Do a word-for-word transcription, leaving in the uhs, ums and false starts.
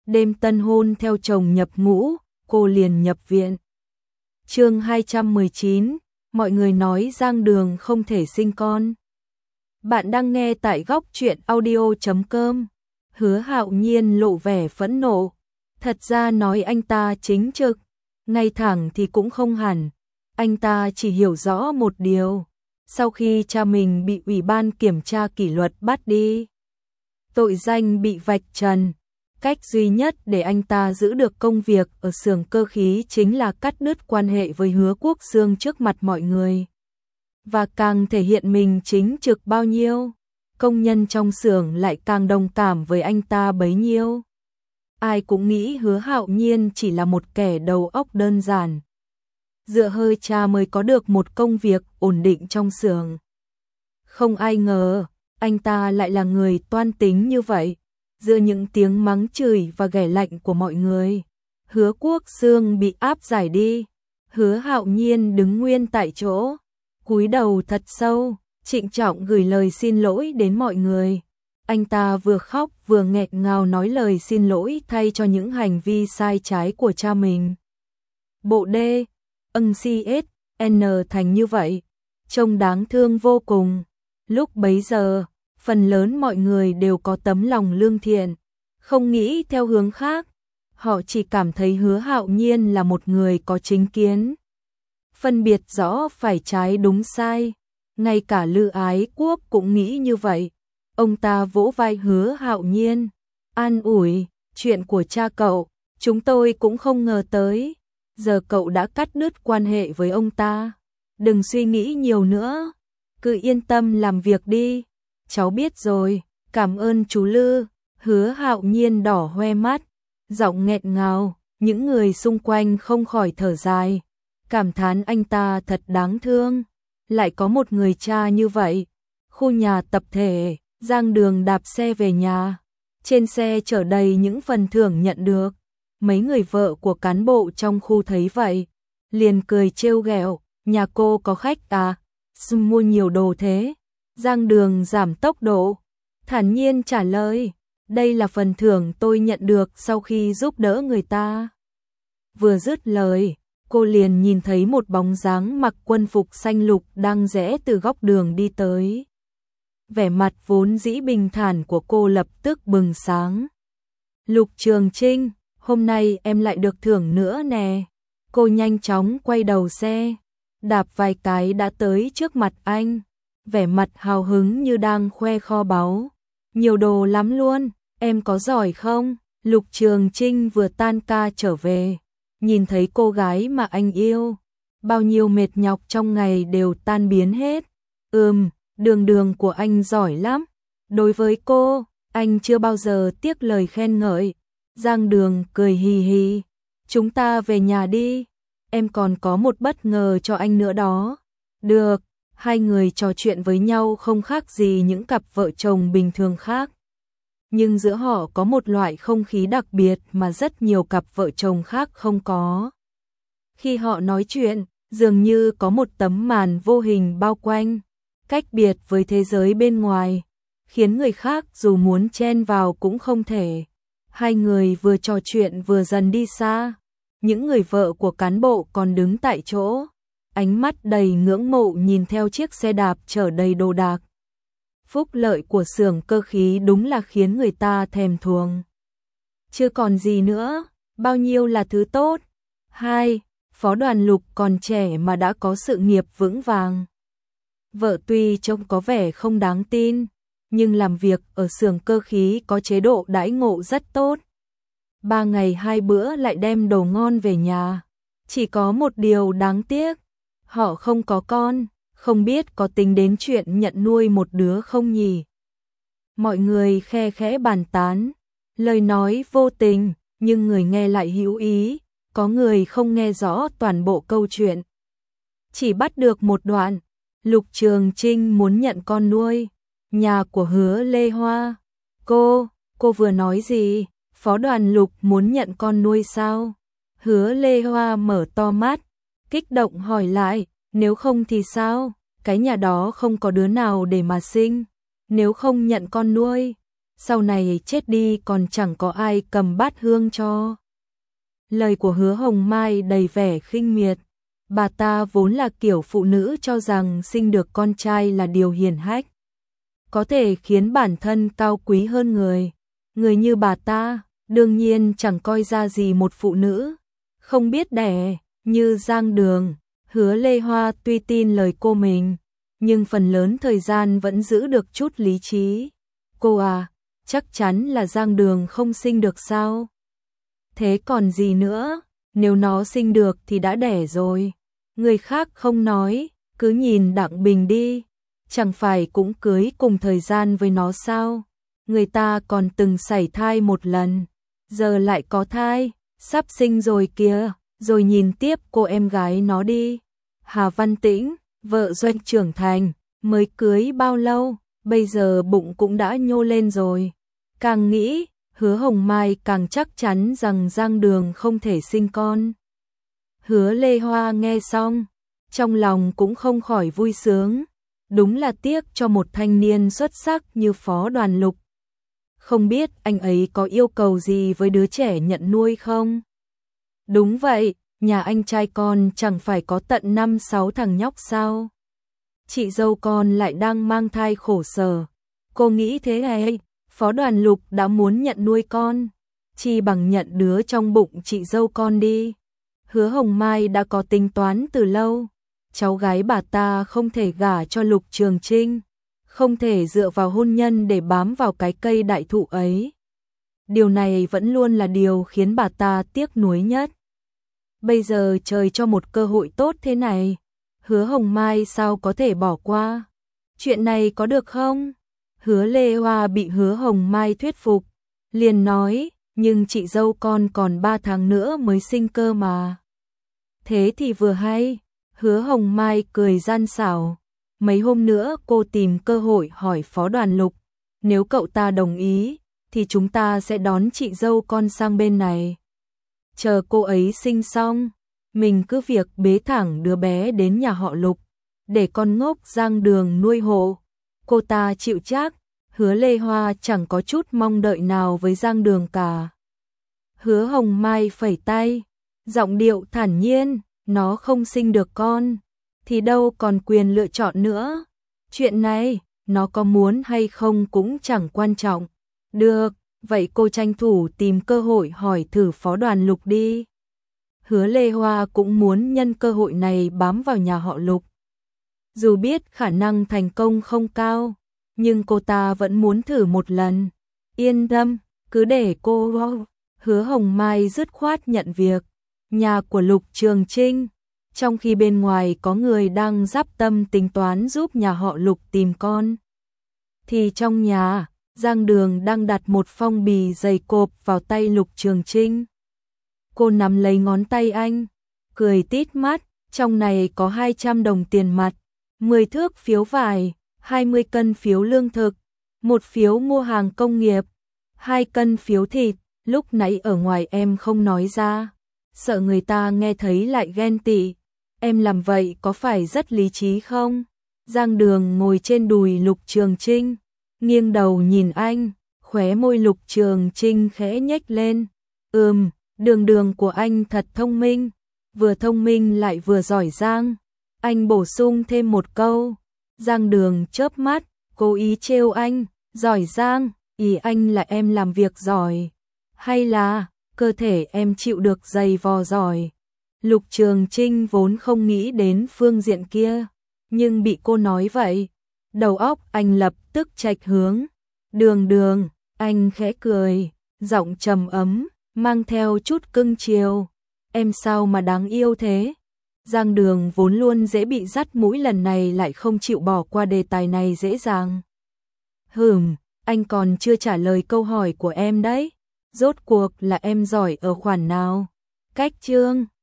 đêm tân hôn theo chồng nhập ngũ, cô liền nhập viện. Chương hai trăm mười chín, mọi người nói Giang Đường không thể sinh con. Bạn đang nghe tại góc truyện audio chấm com. Hứa Hạo Nhiên lộ vẻ phẫn nộ. Thật ra nói anh ta chính trực, ngay thẳng thì cũng không hẳn. Anh ta chỉ hiểu rõ một điều. Sau khi cha mình bị ủy ban kiểm tra kỷ luật bắt đi, tội danh bị vạch trần, cách duy nhất để anh ta giữ được công việc ở xưởng cơ khí chính là cắt đứt quan hệ với Hứa Quốc Dương trước mặt mọi người. Và càng thể hiện mình chính trực bao nhiêu, công nhân trong xưởng lại càng đồng cảm với anh ta bấy nhiêu. Ai cũng nghĩ Hứa Hạo Nhiên chỉ là một kẻ đầu óc đơn giản, dựa hơi cha mới có được một công việc ổn định trong xưởng. Không ai ngờ, anh ta lại là người toan tính như vậy. Giữa những tiếng mắng chửi và ghẻ lạnh của mọi người, Hứa Quốc Dương bị áp giải đi. Hứa Hạo Nhiên đứng nguyên tại chỗ, cúi đầu thật sâu, trịnh trọng gửi lời xin lỗi đến mọi người. Anh ta vừa khóc vừa nghẹn ngào nói lời xin lỗi thay cho những hành vi sai trái của cha mình. Bộ D, ân xê ét en thành như vậy, trông đáng thương vô cùng. Lúc bấy giờ, phần lớn mọi người đều có tấm lòng lương thiện, không nghĩ theo hướng khác. Họ chỉ cảm thấy Hứa Hạo Nhiên là một người có chính kiến, phân biệt rõ phải trái đúng sai. Ngay cả Lư Ái Quốc cũng nghĩ như vậy. Ông ta vỗ vai Hứa Hạo Nhiên, an ủi, chuyện của cha cậu, chúng tôi cũng không ngờ tới. Giờ cậu đã cắt đứt quan hệ với ông ta, đừng suy nghĩ nhiều nữa, cứ yên tâm làm việc đi. Cháu biết rồi, cảm ơn chú Lư. Hứa Hạo Nhiên đỏ hoe mắt, giọng nghẹn ngào. Những người xung quanh không khỏi thở dài, cảm thán anh ta thật đáng thương, lại có một người cha như vậy. Khu nhà tập thể, Giang Đường đạp xe về nhà. Trên xe chở đầy những phần thưởng nhận được. Mấy người vợ của cán bộ trong khu thấy vậy, liền cười trêu ghẹo, nhà cô có khách à, mua nhiều đồ thế. Giang Đường giảm tốc độ, thản nhiên trả lời, đây là phần thưởng tôi nhận được sau khi giúp đỡ người ta. Vừa dứt lời, cô liền nhìn thấy một bóng dáng mặc quân phục xanh lục đang rẽ từ góc đường đi tới. Vẻ mặt vốn dĩ bình thản của cô lập tức bừng sáng. Lục Trường Trinh, hôm nay em lại được thưởng nữa nè. Cô nhanh chóng quay đầu xe, đạp vài cái đã tới trước mặt anh, vẻ mặt hào hứng như đang khoe kho báu. Nhiều đồ lắm luôn, em có giỏi không? Lục Trường Trinh vừa tan ca trở về, nhìn thấy cô gái mà anh yêu, bao nhiêu mệt nhọc trong ngày đều tan biến hết. Ừm, Đường Đường của anh giỏi lắm. Đối với cô, anh chưa bao giờ tiếc lời khen ngợi. Giang Đường cười hì hì, chúng ta về nhà đi, em còn có một bất ngờ cho anh nữa đó. Được. Hai người trò chuyện với nhau không khác gì những cặp vợ chồng bình thường khác. Nhưng giữa họ có một loại không khí đặc biệt mà rất nhiều cặp vợ chồng khác không có. Khi họ nói chuyện, dường như có một tấm màn vô hình bao quanh, cách biệt với thế giới bên ngoài, khiến người khác dù muốn chen vào cũng không thể. Hai người vừa trò chuyện vừa dần đi xa. Những người vợ của cán bộ còn đứng tại chỗ, ánh mắt đầy ngưỡng mộ nhìn theo chiếc xe đạp chở đầy đồ đạc. Phúc lợi của xưởng cơ khí đúng là khiến người ta thèm thuồng. Chưa còn gì nữa, bao nhiêu là thứ tốt. Hai, Phó Đoàn Lục còn trẻ mà đã có sự nghiệp vững vàng. Vợ tuy trông có vẻ không đáng tin, nhưng làm việc ở xưởng cơ khí có chế độ đãi ngộ rất tốt. Ba ngày hai bữa lại đem đồ ngon về nhà. Chỉ có một điều đáng tiếc, họ không có con, không biết có tính đến chuyện nhận nuôi một đứa không nhỉ. Mọi người khe khẽ bàn tán, lời nói vô tình, nhưng người nghe lại hữu ý, có người không nghe rõ toàn bộ câu chuyện. Chỉ bắt được một đoạn, Lục Trường Trinh muốn nhận con nuôi, nhà của Hứa Lê Hoa. Cô, cô vừa nói gì? Phó Đoàn Lục muốn nhận con nuôi sao? Hứa Lê Hoa mở to mắt, kích động hỏi lại, nếu không thì sao? Cái nhà đó không có đứa nào để mà sinh, nếu không nhận con nuôi, sau này chết đi còn chẳng có ai cầm bát hương cho. Lời của Hứa Hồng Mai đầy vẻ khinh miệt, bà ta vốn là kiểu phụ nữ cho rằng sinh được con trai là điều hiển hách, có thể khiến bản thân cao quý hơn người. Người như bà ta, đương nhiên chẳng coi ra gì một phụ nữ không biết đẻ, như Giang Đường. Hứa Lê Hoa tuy tin lời cô mình, nhưng phần lớn thời gian vẫn giữ được chút lý trí. Cô à, chắc chắn là Giang Đường không sinh được sao? Thế còn gì nữa, nếu nó sinh được thì đã đẻ rồi. Người khác không nói, cứ nhìn Đặng Bình đi, chẳng phải cũng cưới cùng thời gian với nó sao? Người ta còn từng sảy thai một lần, giờ lại có thai, sắp sinh rồi kìa. Rồi nhìn tiếp cô em gái nó đi, Hà Văn Tĩnh, vợ Doanh trưởng thành, mới cưới bao lâu, bây giờ bụng cũng đã nhô lên rồi. Càng nghĩ, Hứa Hồng Mai càng chắc chắn rằng Giang Đường không thể sinh con. Hứa Lê Hoa nghe xong, trong lòng cũng không khỏi vui sướng, đúng là tiếc cho một thanh niên xuất sắc như Phó Đoàn Lục. Không biết anh ấy có yêu cầu gì với đứa trẻ nhận nuôi không? Đúng vậy, nhà anh trai con chẳng phải có tận năm sáu thằng nhóc sao? Chị dâu con lại đang mang thai khổ sở. Cô nghĩ thế ấy, Phó Đoàn Lục đã muốn nhận nuôi con, chi bằng nhận đứa trong bụng chị dâu con đi. Hứa Hồng Mai đã có tính toán từ lâu, cháu gái bà ta không thể gả cho Lục Trường Trinh, không thể dựa vào hôn nhân để bám vào cái cây đại thụ ấy. Điều này vẫn luôn là điều khiến bà ta tiếc nuối nhất. Bây giờ trời cho một cơ hội tốt thế này, Hứa Hồng Mai sao có thể bỏ qua? Chuyện này có được không? Hứa Lê Hoa bị Hứa Hồng Mai thuyết phục, liền nói, nhưng chị dâu con còn ba tháng nữa mới sinh cơ mà. Thế thì vừa hay, Hứa Hồng Mai cười gian xảo, mấy hôm nữa cô tìm cơ hội hỏi Phó Đoàn Lục, nếu cậu ta đồng ý, thì chúng ta sẽ đón chị dâu con sang bên này. Chờ cô ấy sinh xong, mình cứ việc bế thẳng đứa bé đến nhà họ Lục, để con ngốc Giang Đường nuôi hộ. Cô ta chịu chắc. Hứa Lê Hoa chẳng có chút mong đợi nào với Giang Đường cả. Hứa Hồng Mai phẩy tay, giọng điệu thản nhiên, nó không sinh được con, thì đâu còn quyền lựa chọn nữa. Chuyện này, nó có muốn hay không cũng chẳng quan trọng. Được, vậy cô tranh thủ tìm cơ hội hỏi thử Phó Đoàn Lục đi. Hứa Lê Hoa cũng muốn nhân cơ hội này bám vào nhà họ Lục. Dù biết khả năng thành công không cao, nhưng cô ta vẫn muốn thử một lần. Yên tâm, cứ để cô. Hứa Hồng Mai dứt khoát nhận việc. Nhà của Lục Trường Trinh, trong khi bên ngoài có người đang dắp tâm tính toán giúp nhà họ Lục tìm con, thì trong nhà, Giang Đường đang đặt một phong bì dày cộp vào tay Lục Trường Trinh. Cô nắm lấy ngón tay anh, cười tít mắt, trong này có hai trăm đồng tiền mặt, mười thước phiếu vải, hai mươi cân phiếu lương thực, một phiếu mua hàng công nghiệp, hai cân phiếu thịt. Lúc nãy ở ngoài em không nói ra, sợ người ta nghe thấy lại ghen tị. Em làm vậy có phải rất lý trí không? Giang Đường ngồi trên đùi Lục Trường Trinh, nghiêng đầu nhìn anh, khóe môi Lục Trường Trinh khẽ nhếch lên. Ừm, Đường Đường của anh thật thông minh, vừa thông minh lại vừa giỏi giang. Anh bổ sung thêm một câu. Giang Đường chớp mắt, cố ý trêu anh, giỏi giang, ý anh là em làm việc giỏi, hay là cơ thể em chịu được dày vò giỏi? Lục Trường Trinh vốn không nghĩ đến phương diện kia, nhưng bị cô nói vậy, đầu óc anh lập tức chệch hướng. Đường Đường, anh khẽ cười, giọng trầm ấm, mang theo chút cưng chiều. Em sao mà đáng yêu thế? Giang Đường vốn luôn dễ bị dắt mũi, lần này lại không chịu bỏ qua đề tài này dễ dàng. Hừm, anh còn chưa trả lời câu hỏi của em đấy. Rốt cuộc là em giỏi ở khoản nào? Cách chương